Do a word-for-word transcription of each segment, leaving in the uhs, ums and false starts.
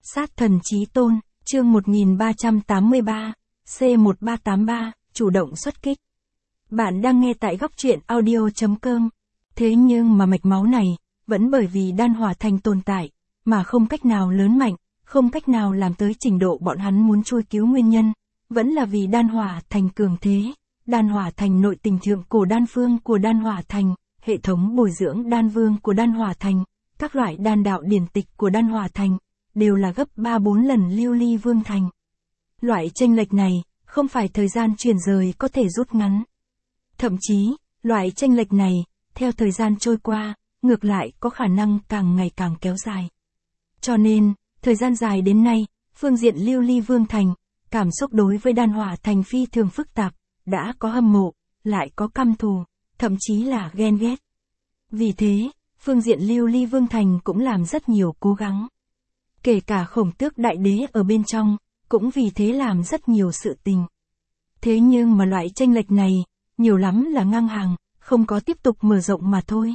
Sát thần chí tôn, chương một nghìn ba trăm tám mươi ba, C một ba tám ba, chủ động xuất kích. Bạn đang nghe tại góc truyện audio chấm com. Thế nhưng mà mạch máu này, vẫn bởi vì đan hỏa thành tồn tại, mà không cách nào lớn mạnh, không cách nào làm tới trình độ bọn hắn muốn trôi cứu nguyên nhân, vẫn là vì đan hỏa thành cường thế, đan hỏa thành nội tình thượng cổ đan phương của đan hỏa thành, hệ thống bồi dưỡng đan vương của đan hỏa thành, các loại đan đạo điển tịch của đan hỏa thành, đều là gấp ba bốn lần lưu ly vương thành. Loại chênh lệch này, không phải thời gian chuyển rời có thể rút ngắn. Thậm chí, loại chênh lệch này, theo thời gian trôi qua, ngược lại có khả năng càng ngày càng kéo dài. Cho nên, thời gian dài đến nay, phương diện lưu ly vương thành, cảm xúc đối với đan hỏa thành phi thường phức tạp, đã có hâm mộ, lại có căm thù, thậm chí là ghen ghét. Vì thế, phương diện lưu ly vương thành cũng làm rất nhiều cố gắng. Kể cả Khổng Tước đại đế ở bên trong, cũng vì thế làm rất nhiều sự tình. Thế nhưng mà loại chênh lệch này, nhiều lắm là ngang hàng, không có tiếp tục mở rộng mà thôi.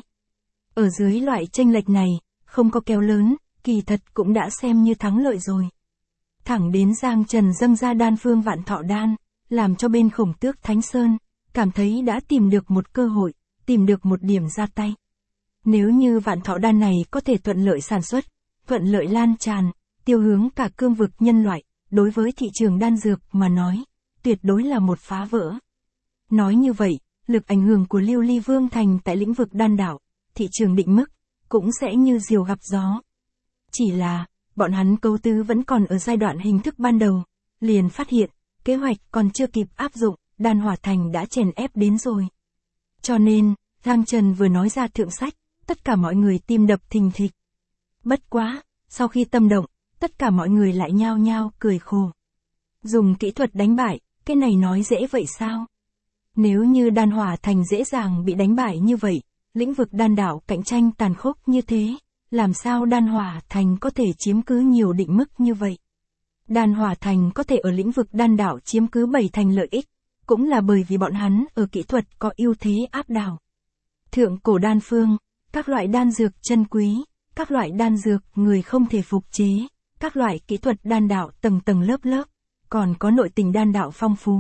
Ở dưới loại chênh lệch này, không có kéo lớn, kỳ thật cũng đã xem như thắng lợi rồi. Thẳng đến Giang Trần dâng ra đan phương vạn thọ đan, làm cho bên Khổng Tước Thánh Sơn, cảm thấy đã tìm được một cơ hội, tìm được một điểm ra tay. Nếu như vạn thọ đan này có thể thuận lợi sản xuất, thuận lợi lan tràn, tiêu hướng cả cương vực nhân loại, đối với thị trường đan dược mà nói, tuyệt đối là một phá vỡ. Nói như vậy, lực ảnh hưởng của lưu ly vương thành tại lĩnh vực đan đạo, thị trường định mức, cũng sẽ như diều gặp gió. Chỉ là, bọn hắn cấu tứ vẫn còn ở giai đoạn hình thức ban đầu, liền phát hiện, kế hoạch còn chưa kịp áp dụng, đan hỏa thành đã chèn ép đến rồi. Cho nên, Giang Trần vừa nói ra thượng sách, tất cả mọi người tim đập thình thịch. Bất quá, sau khi tâm động, tất cả mọi người lại nhao nhao cười khổ. Dùng kỹ thuật đánh bại, cái này nói dễ vậy sao? Nếu như đan hỏa thành dễ dàng bị đánh bại như vậy, lĩnh vực đan đạo cạnh tranh tàn khốc như thế, làm sao đan hỏa thành có thể chiếm cứ nhiều định mức như vậy? Đan hỏa thành có thể ở lĩnh vực đan đạo chiếm cứ bảy thành lợi ích, cũng là bởi vì bọn hắn ở kỹ thuật có ưu thế áp đảo. Thượng cổ đan phương, các loại đan dược chân quý, các loại đan dược người không thể phục chế, các loại kỹ thuật đan đạo tầng tầng lớp lớp, còn có nội tình đan đạo phong phú.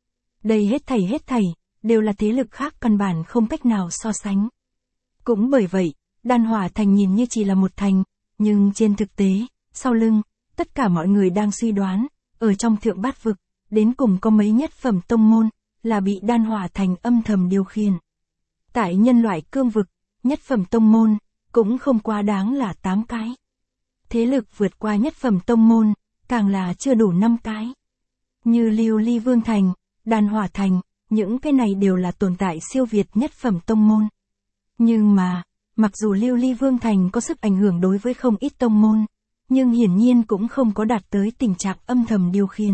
Đây hết thảy hết thảy, đều là thế lực khác căn bản không cách nào so sánh. Cũng bởi vậy, đan hỏa thành nhìn như chỉ là một thành, nhưng trên thực tế, sau lưng, tất cả mọi người đang suy đoán, ở trong thượng bát vực, đến cùng có mấy nhất phẩm tông môn, là bị đan hỏa thành âm thầm điều khiển. Tại nhân loại cương vực, nhất phẩm tông môn, cũng không quá đáng là tám cái. Thế lực vượt qua nhất phẩm tông môn, càng là chưa đủ năm cái. Như lưu ly vương thành, đan hỏa thành, những cái này đều là tồn tại siêu việt nhất phẩm tông môn. Nhưng mà, mặc dù lưu ly vương thành có sức ảnh hưởng đối với không ít tông môn, nhưng hiển nhiên cũng không có đạt tới tình trạng âm thầm điều khiển.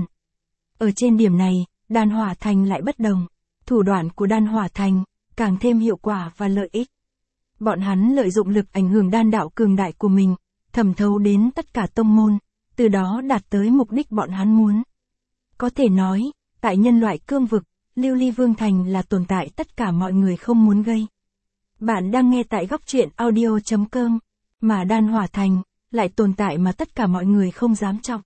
Ở trên điểm này, đan hỏa thành lại bất đồng. Thủ đoạn của đan hỏa thành, càng thêm hiệu quả và lợi ích. Bọn hắn lợi dụng lực ảnh hưởng đan đạo cường đại của mình, thẩm thấu đến tất cả tông môn, từ đó đạt tới mục đích bọn hắn muốn. Có thể nói, tại nhân loại cương vực, lưu ly vương thành là tồn tại tất cả mọi người không muốn gây. Bạn đang nghe tại góc truyện audio chấm com, mà đan hỏa thành, lại tồn tại mà tất cả mọi người không dám trọng.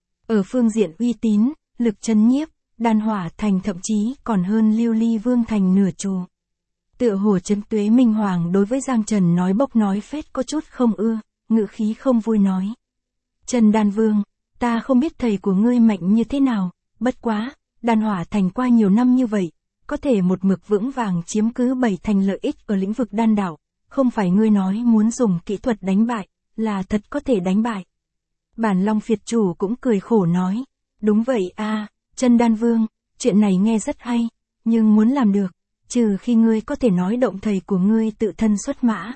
Ở phương diện uy tín, lực chấn nhiếp, đan hỏa thành thậm chí còn hơn lưu ly vương thành nửa chù. Tựa hồ Trấn Tuế Minh Hoàng đối với Giang Trần nói bốc nói phét có chút không ưa, ngữ khí không vui nói. Trần Đan Vương, ta không biết thầy của ngươi mạnh như thế nào, bất quá, đan hỏa thành qua nhiều năm như vậy, có thể một mực vững vàng chiếm cứ bảy thành lợi ích ở lĩnh vực đan đạo, không phải ngươi nói muốn dùng kỹ thuật đánh bại, là thật có thể đánh bại. Bản Long Phiệt chủ cũng cười khổ nói, đúng vậy a, Trần Đan Vương, chuyện này nghe rất hay, nhưng muốn làm được, trừ khi ngươi có thể nói động thầy của ngươi tự thân xuất mã.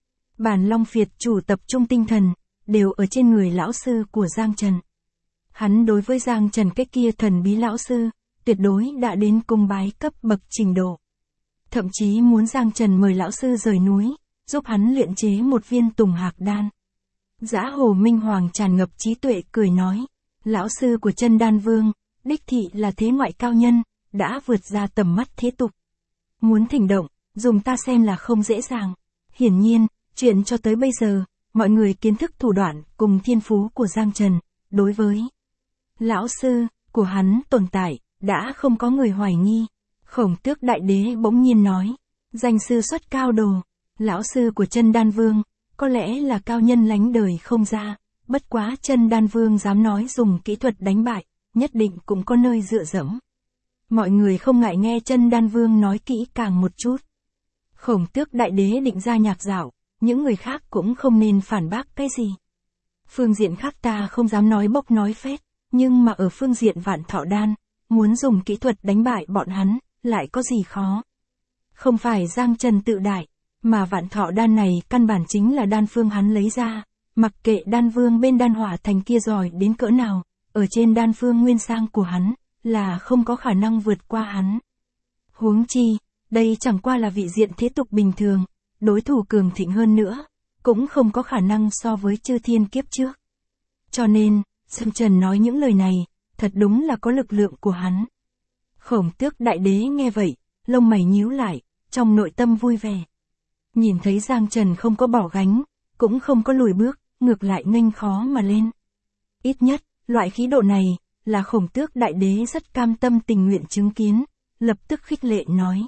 Bản Long Phiệt chủ tập trung tinh thần, đều ở trên người lão sư của Giang Trần. Hắn đối với Giang Trần cái kia thần bí lão sư, tuyệt đối đã đến cung bái cấp bậc trình độ. Thậm chí muốn Giang Trần mời lão sư rời núi, giúp hắn luyện chế một viên tùng hạc đan. Dã Hồ Minh Hoàng tràn ngập trí tuệ cười nói, lão sư của Trân Đan Vương, đích thị là thế ngoại cao nhân, đã vượt ra tầm mắt thế tục. Muốn thỉnh động, dùng ta xem là không dễ dàng. Hiển nhiên, chuyện cho tới bây giờ, mọi người kiến thức thủ đoạn cùng thiên phú của Giang Trần, đối với lão sư của hắn tồn tại, đã không có người hoài nghi. Khổng Tước Đại Đế bỗng nhiên nói, danh sư xuất cao đồ, lão sư của Chân Đan Vương, có lẽ là cao nhân lánh đời không ra, bất quá Chân Đan Vương dám nói dùng kỹ thuật đánh bại, nhất định cũng có nơi dựa dẫm. Mọi người không ngại nghe Chân Đan Vương nói kỹ càng một chút. Khổng Tước Đại Đế định ra nhạc dạo, những người khác cũng không nên phản bác cái gì. Phương diện khác ta không dám nói bốc nói phét, nhưng mà ở phương diện Vạn Thọ Đan, muốn dùng kỹ thuật đánh bại bọn hắn, lại có gì khó. Không phải Giang Trần tự đại, mà Vạn Thọ Đan này căn bản chính là đan phương hắn lấy ra, mặc kệ đan vương bên Đan Hỏa Thành kia giỏi đến cỡ nào, ở trên đan phương nguyên sang của hắn, là không có khả năng vượt qua hắn. Huống chi, đây chẳng qua là vị diện thế tục bình thường, đối thủ cường thịnh hơn nữa, cũng không có khả năng so với chư thiên kiếp trước. Cho nên, Giang Trần nói những lời này, thật đúng là có lực lượng của hắn. Khổng Tước Đại Đế nghe vậy, lông mày nhíu lại, trong nội tâm vui vẻ. Nhìn thấy Giang Trần không có bỏ gánh, cũng không có lùi bước, ngược lại nghênh khó mà lên. Ít nhất, loại khí độ này, là Khổng Tước Đại Đế rất cam tâm tình nguyện chứng kiến, lập tức khích lệ nói.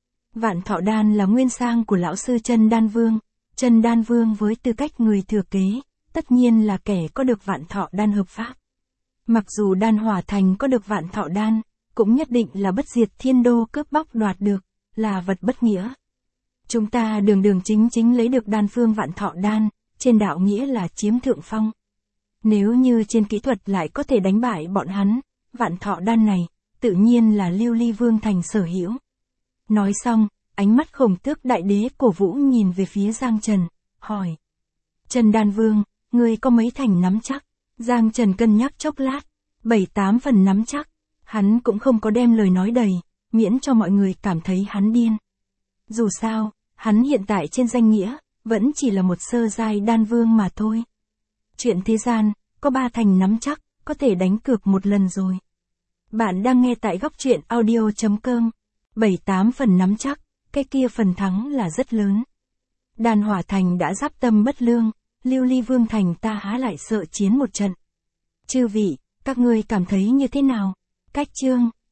Vạn Thọ Đan là nguyên sang của lão sư Chân Đan Vương, Chân Đan Vương với tư cách người thừa kế, tất nhiên là kẻ có được Vạn Thọ Đan hợp pháp. Mặc dù Đan Hỏa Thành có được Vạn Thọ Đan, cũng nhất định là bất diệt thiên đô cướp bóc đoạt được, là vật bất nghĩa. Chúng ta đường đường chính chính lấy được đan phương Vạn Thọ Đan, trên đạo nghĩa là chiếm thượng phong. Nếu như trên kỹ thuật lại có thể đánh bại bọn hắn, Vạn Thọ Đan này, tự nhiên là Lưu Ly Vương Thành sở hữu. Nói xong, ánh mắt Khổng Tước Đại Đế cổ vũ nhìn về phía Giang Trần, hỏi. Chân Đan Vương, ngươi có mấy thành nắm chắc? Giang Trần cân nhắc chốc lát, bảy tám phần nắm chắc. Hắn cũng không có đem lời nói đầy, miễn cho mọi người cảm thấy hắn điên. Dù sao, hắn hiện tại trên danh nghĩa, vẫn chỉ là một sơ giai đan vương mà thôi. Chuyện thế gian, có ba thành nắm chắc, có thể đánh cược một lần rồi. Bạn đang nghe tại góc truyện audio chấm com. Bảy tám phần nắm chắc, cái kia phần thắng là rất lớn. Đan Hỏa Thành đã giáp tâm bất lương, Lưu Ly Vương Thành ta há lại sợ chiến một trận. Chư vị, các ngươi cảm thấy như thế nào? Cách chương